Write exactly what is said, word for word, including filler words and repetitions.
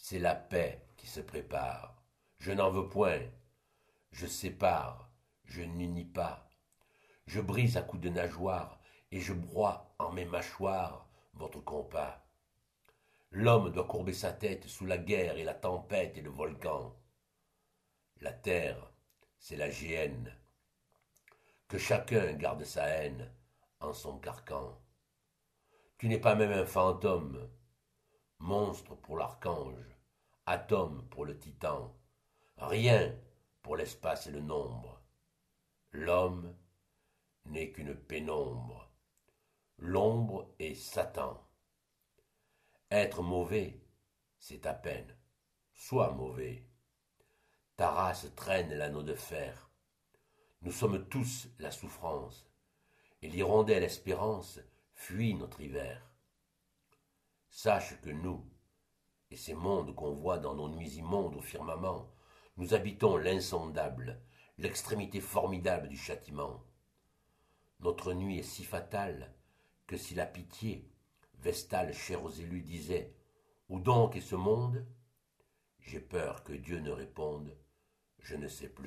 C'est la paix qui se prépare. Je n'en veux point. Je sépare, je n'unis pas. Je brise à coups de nageoire et je broie en mes mâchoires votre compas. L'homme doit courber sa tête sous la guerre et la tempête et le volcan. La terre, c'est la géhenne. Que chacun garde sa haine en son carcan. Tu n'es pas même un fantôme, monstre pour l'archange, atome pour le titan, rien pour l'espace et le nombre. L'homme n'est qu'une pénombre. L'ombre est Satan. Être mauvais, c'est à peine. Sois mauvais. Ta race traîne l'anneau de fer. Nous sommes tous la souffrance, et l'hirondelle espérance fuit notre hiver. Sache que nous, et ces mondes qu'on voit dans nos nuits immondes au firmament, nous habitons l'insondable, l'extrémité formidable du châtiment. Notre nuit est si fatale que si la pitié, vestale chère aux élus, disait « Où donc est ce monde ?» J'ai peur que Dieu ne réponde « Je ne sais plus. »